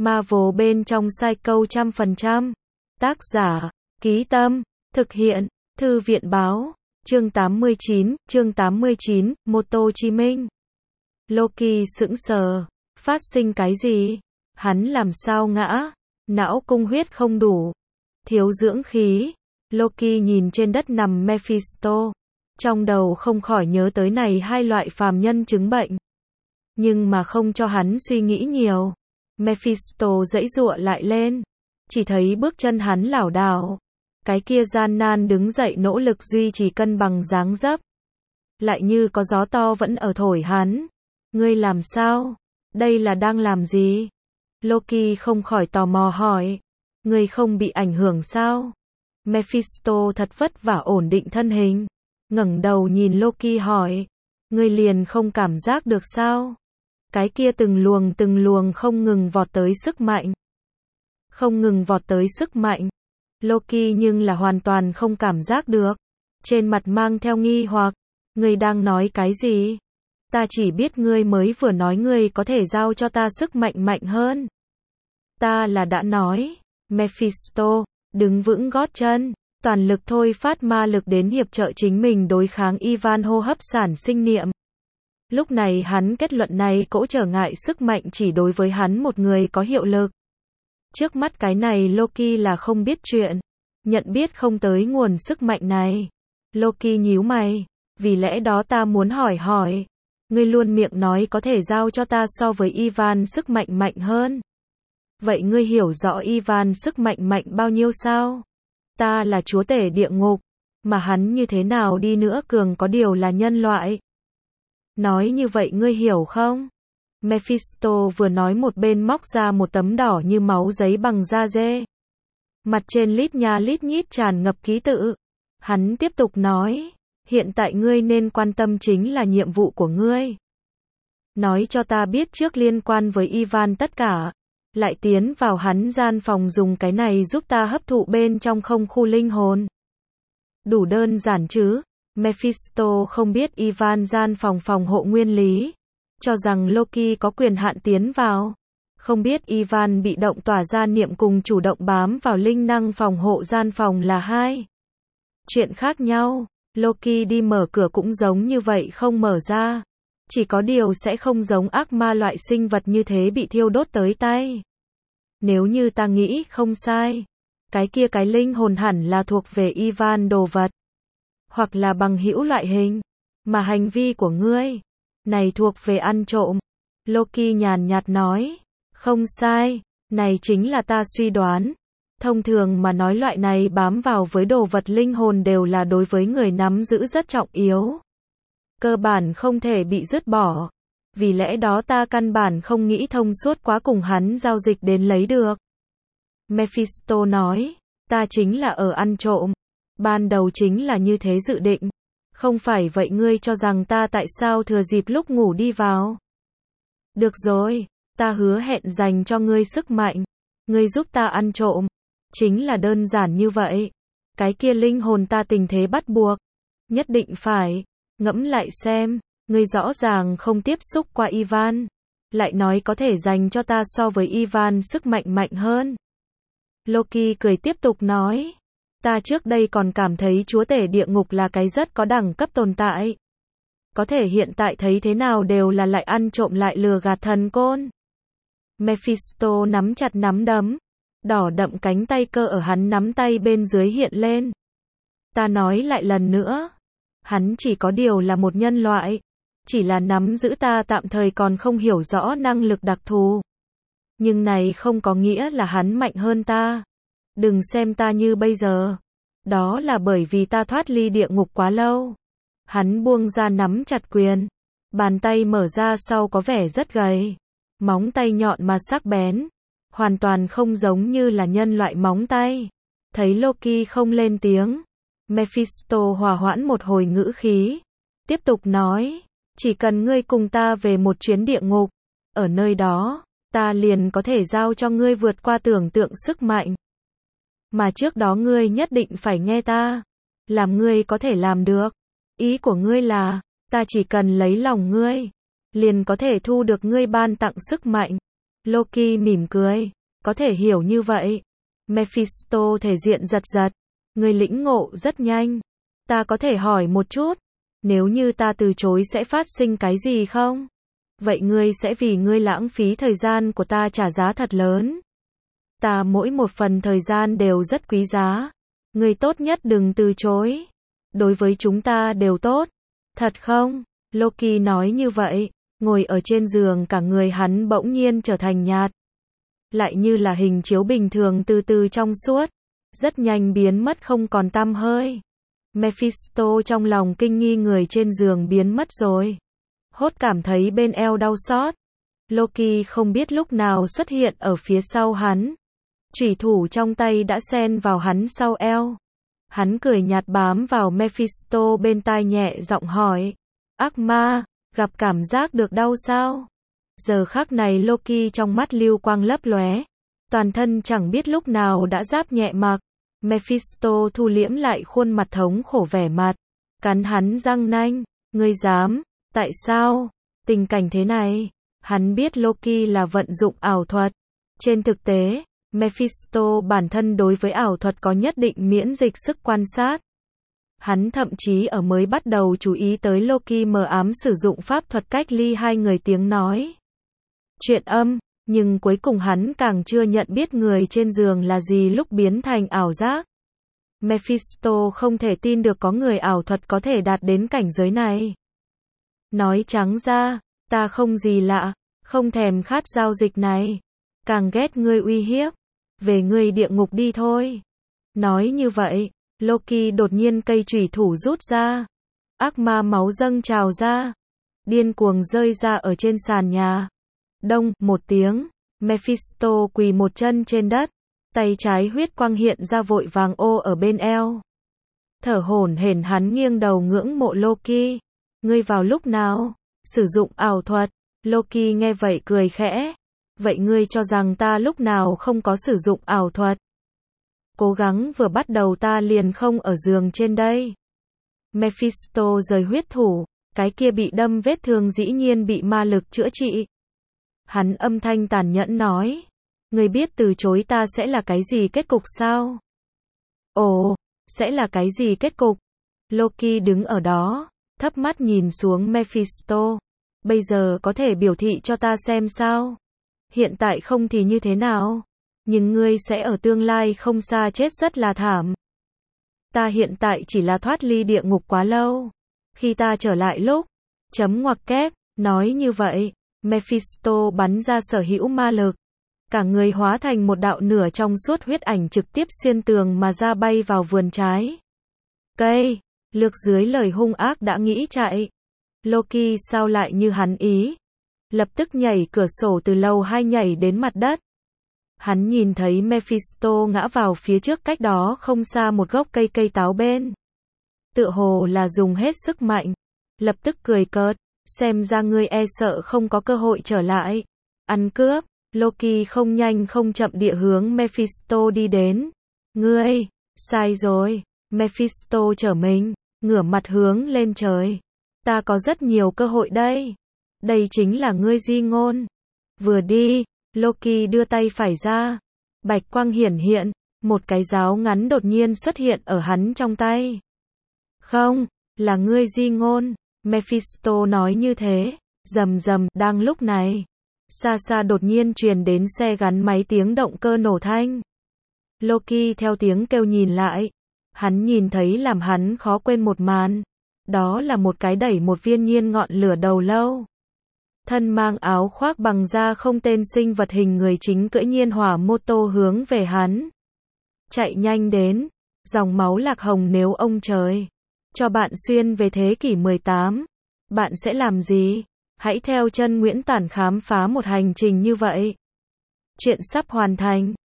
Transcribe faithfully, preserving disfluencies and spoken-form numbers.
Marvel bên trong Psycho trăm phần trăm. Tác giả, Ký Tâm, thực hiện, Thư viện Báo, chương tám mươi chín, chương tám mươi chín, Moto Chi Minh. Loki sững sờ, phát sinh cái gì? Hắn làm sao ngã? Não cung huyết không đủ, thiếu dưỡng khí. Loki nhìn trên đất nằm Mephisto, trong đầu không khỏi nhớ tới này hai loại phàm nhân chứng bệnh. Nhưng mà không cho hắn suy nghĩ nhiều. Mephisto giãy giụa lại lên, chỉ thấy bước chân hắn lảo đảo, cái kia gian nan đứng dậy nỗ lực duy trì cân bằng dáng dấp. Lại như có gió to vẫn ở thổi hắn. Ngươi làm sao? Đây là đang làm gì? Loki không khỏi tò mò hỏi. Ngươi không bị ảnh hưởng sao? Mephisto thật vất vả ổn định thân hình, ngẩng đầu nhìn Loki hỏi. Ngươi liền không cảm giác được sao? Cái kia từng luồng từng luồng không ngừng vọt tới sức mạnh. Không ngừng vọt tới sức mạnh. Loki nhưng là hoàn toàn không cảm giác được. Trên mặt mang theo nghi hoặc. Ngươi đang nói cái gì? Ta chỉ biết ngươi mới vừa nói ngươi có thể giao cho ta sức mạnh mạnh hơn. Ta là đã nói. Mephisto, đứng vững gót chân, toàn lực thôi phát ma lực đến hiệp trợ chính mình đối kháng Ivan hô hấp sản sinh niệm. Lúc này hắn kết luận này cỗ trở ngại sức mạnh chỉ đối với hắn một người có hiệu lực. Trước mắt cái này Loki là không biết chuyện, nhận biết không tới nguồn sức mạnh này. Loki nhíu mày, vì lẽ đó ta muốn hỏi hỏi, ngươi luôn miệng nói có thể giao cho ta so với Ivan sức mạnh mạnh hơn. Vậy ngươi hiểu rõ Ivan sức mạnh mạnh bao nhiêu sao? Ta là chúa tể địa ngục, mà hắn như thế nào đi nữa cường có điều là nhân loại. Nói như vậy ngươi hiểu không? Mephisto vừa nói một bên móc ra một tấm đỏ như máu giấy bằng da dê. Mặt trên lít nha lít nhít tràn ngập ký tự. Hắn tiếp tục nói, hiện tại ngươi nên quan tâm chính là nhiệm vụ của ngươi. Nói cho ta biết trước liên quan với Ivan tất cả. Lại tiến vào hắn gian phòng dùng cái này giúp ta hấp thụ bên trong không khu linh hồn. Đủ đơn giản chứ? Mephisto không biết Ivan gian phòng phòng hộ nguyên lý, cho rằng Loki có quyền hạn tiến vào. Không biết Ivan bị động tỏa ra niệm cùng chủ động bám vào linh năng phòng hộ gian phòng là hai chuyện khác nhau. Loki đi mở cửa cũng giống như vậy không mở ra. Chỉ có điều sẽ không giống ác ma loại sinh vật như thế bị thiêu đốt tới tay. Nếu như ta nghĩ không sai, cái kia cái linh hồn hẳn là thuộc về Ivan đồ vật. Hoặc là bằng hữu loại hình. Mà hành vi của ngươi này thuộc về ăn trộm. Loki nhàn nhạt nói. Không sai, này chính là ta suy đoán. Thông thường mà nói loại này bám vào với đồ vật linh hồn đều là đối với người nắm giữ rất trọng yếu. Cơ bản không thể bị dứt bỏ. Vì lẽ đó ta căn bản không nghĩ thông suốt quá cùng hắn giao dịch đến lấy được. Mephisto nói, ta chính là ở ăn trộm. Ban đầu chính là như thế dự định. Không phải vậy ngươi cho rằng ta tại sao thừa dịp lúc ngủ đi vào? Được rồi, ta hứa hẹn dành cho ngươi sức mạnh. Ngươi giúp ta ăn trộm. Chính là đơn giản như vậy. Cái kia linh hồn ta tình thế bắt buộc. Nhất định phải. Ngẫm lại xem. Ngươi rõ ràng không tiếp xúc qua Ivan. Lại nói có thể dành cho ta so với Ivan sức mạnh mạnh hơn. Loki cười tiếp tục nói. Ta trước đây còn cảm thấy chúa tể địa ngục là cái rất có đẳng cấp tồn tại. Có thể hiện tại thấy thế nào đều là lại ăn trộm lại lừa gạt thần côn. Mephisto nắm chặt nắm đấm. Đỏ đậm cánh tay cơ ở hắn nắm tay bên dưới hiện lên. Ta nói lại lần nữa. Hắn chỉ có điều là một nhân loại. Chỉ là nắm giữ ta tạm thời còn không hiểu rõ năng lực đặc thù. Nhưng này không có nghĩa là hắn mạnh hơn ta. Đừng xem ta như bây giờ. Đó là bởi vì ta thoát ly địa ngục quá lâu. Hắn buông ra nắm chặt quyền. Bàn tay mở ra sau có vẻ rất gầy. Móng tay nhọn mà sắc bén. Hoàn toàn không giống như là nhân loại móng tay. Thấy Loki không lên tiếng. Mephisto hòa hoãn một hồi ngữ khí. Tiếp tục nói. Chỉ cần ngươi cùng ta về một chuyến địa ngục. Ở nơi đó, ta liền có thể giao cho ngươi vượt qua tưởng tượng sức mạnh. Mà trước đó ngươi nhất định phải nghe ta. Làm ngươi có thể làm được. Ý của ngươi là, ta chỉ cần lấy lòng ngươi. Liền có thể thu được ngươi ban tặng sức mạnh. Loki mỉm cười. Có thể hiểu như vậy. Mephisto thể diện giật giật. Ngươi lĩnh ngộ rất nhanh. Ta có thể hỏi một chút. Nếu như ta từ chối sẽ phát sinh cái gì không? Vậy ngươi sẽ vì ngươi lãng phí thời gian của ta trả giá thật lớn. Ta mỗi một phần thời gian đều rất quý giá. Ngươi tốt nhất đừng từ chối. Đối với chúng ta đều tốt. Thật không? Loki nói như vậy. Ngồi ở trên giường cả người hắn bỗng nhiên trở thành nhạt. Lại như là hình chiếu bình thường từ từ trong suốt. Rất nhanh biến mất không còn tăm hơi. Mephisto trong lòng kinh nghi người trên giường biến mất rồi. Hốt cảm thấy bên eo đau xót. Loki không biết lúc nào xuất hiện ở phía sau hắn. Chủy thủ trong tay đã xen vào hắn sau eo. Hắn cười nhạt bám vào Mephisto bên tai nhẹ giọng hỏi. Ác ma, gặp cảm giác được đau sao? Giờ khắc này Loki trong mắt lưu quang lấp lóe. Toàn thân chẳng biết lúc nào đã giáp nhẹ mặc. Mephisto thu liễm lại khuôn mặt thống khổ vẻ mặt. Cắn hắn răng nanh. Ngươi dám? Tại sao? Tình cảnh thế này. Hắn biết Loki là vận dụng ảo thuật. Trên thực tế, Mephisto bản thân đối với ảo thuật có nhất định miễn dịch sức quan sát. Hắn thậm chí ở mới bắt đầu chú ý tới Loki mờ ám sử dụng pháp thuật cách ly hai người tiếng nói. Chuyện âm, nhưng cuối cùng hắn càng chưa nhận biết người trên giường là gì lúc biến thành ảo giác. Mephisto không thể tin được có người ảo thuật có thể đạt đến cảnh giới này. Nói trắng ra, ta không gì lạ, không thèm khát giao dịch này. Càng ghét ngươi uy hiếp. Về ngươi địa ngục đi thôi. Nói như vậy, Loki đột nhiên cây chủy thủ rút ra. Ác ma máu dâng trào ra. Điên cuồng rơi ra ở trên sàn nhà. Đông, một tiếng, Mephisto quỳ một chân trên đất. Tay trái huyết quang hiện ra vội vàng ô ở bên eo. Thở hổn hển hắn nghiêng đầu ngưỡng mộ Loki. Ngươi vào lúc nào? Sử dụng ảo thuật. Loki nghe vậy cười khẽ. Vậy ngươi cho rằng ta lúc nào không có sử dụng ảo thuật? Cố gắng vừa bắt đầu ta liền không ở giường trên đây. Mephisto rời huyết thủ, cái kia bị đâm vết thương dĩ nhiên bị ma lực chữa trị. Hắn âm thanh tàn nhẫn nói. Ngươi biết từ chối ta sẽ là cái gì kết cục sao? Ồ, sẽ là cái gì kết cục? Loki đứng ở đó, thấp mắt nhìn xuống Mephisto. Bây giờ có thể biểu thị cho ta xem sao? Hiện tại không thì như thế nào? Nhưng ngươi sẽ ở tương lai không xa chết rất là thảm. Ta hiện tại chỉ là thoát ly địa ngục quá lâu. Khi ta trở lại lúc, chấm ngoặc kép, nói như vậy, Mephisto bắn ra sở hữu ma lực. Cả người hóa thành một đạo nửa trong suốt huyết ảnh trực tiếp xuyên tường mà ra bay vào vườn trái. Cây, lược dưới lời hung ác đã nghĩ chạy. Loki sao lại như hắn ý? Lập tức nhảy cửa sổ từ lầu hai nhảy đến mặt đất. Hắn nhìn thấy Mephisto ngã vào phía trước cách đó không xa một gốc cây cây táo bên. Tựa hồ là dùng hết sức mạnh. Lập tức cười cợt, xem ra ngươi e sợ không có cơ hội trở lại. Ăn cướp, Loki không nhanh không chậm địa hướng Mephisto đi đến. Ngươi, sai rồi, Mephisto trở mình, ngửa mặt hướng lên trời. Ta có rất nhiều cơ hội đây. Đây chính là ngươi di ngôn. Vừa đi, Loki đưa tay phải ra. Bạch quang hiển hiện, một cái giáo ngắn đột nhiên xuất hiện ở hắn trong tay. Không, là ngươi di ngôn. Mephisto nói như thế. Rầm rầm, đang lúc này. Xa xa đột nhiên truyền đến xe gắn máy tiếng động cơ nổ thanh. Loki theo tiếng kêu nhìn lại. Hắn nhìn thấy làm hắn khó quên một màn. Đó là một cái đẩy một viên nhiên ngọn lửa đầu lâu. Thân mang áo khoác bằng da không tên sinh vật hình người chính cưỡi nhiên hỏa mô tô hướng về hắn. Chạy nhanh đến. Dòng máu lạc hồng nếu ông trời cho bạn xuyên về thế kỷ mười tám. Bạn sẽ làm gì? Hãy theo chân Nguyễn Tản khám phá một hành trình như vậy. Chuyện sắp hoàn thành.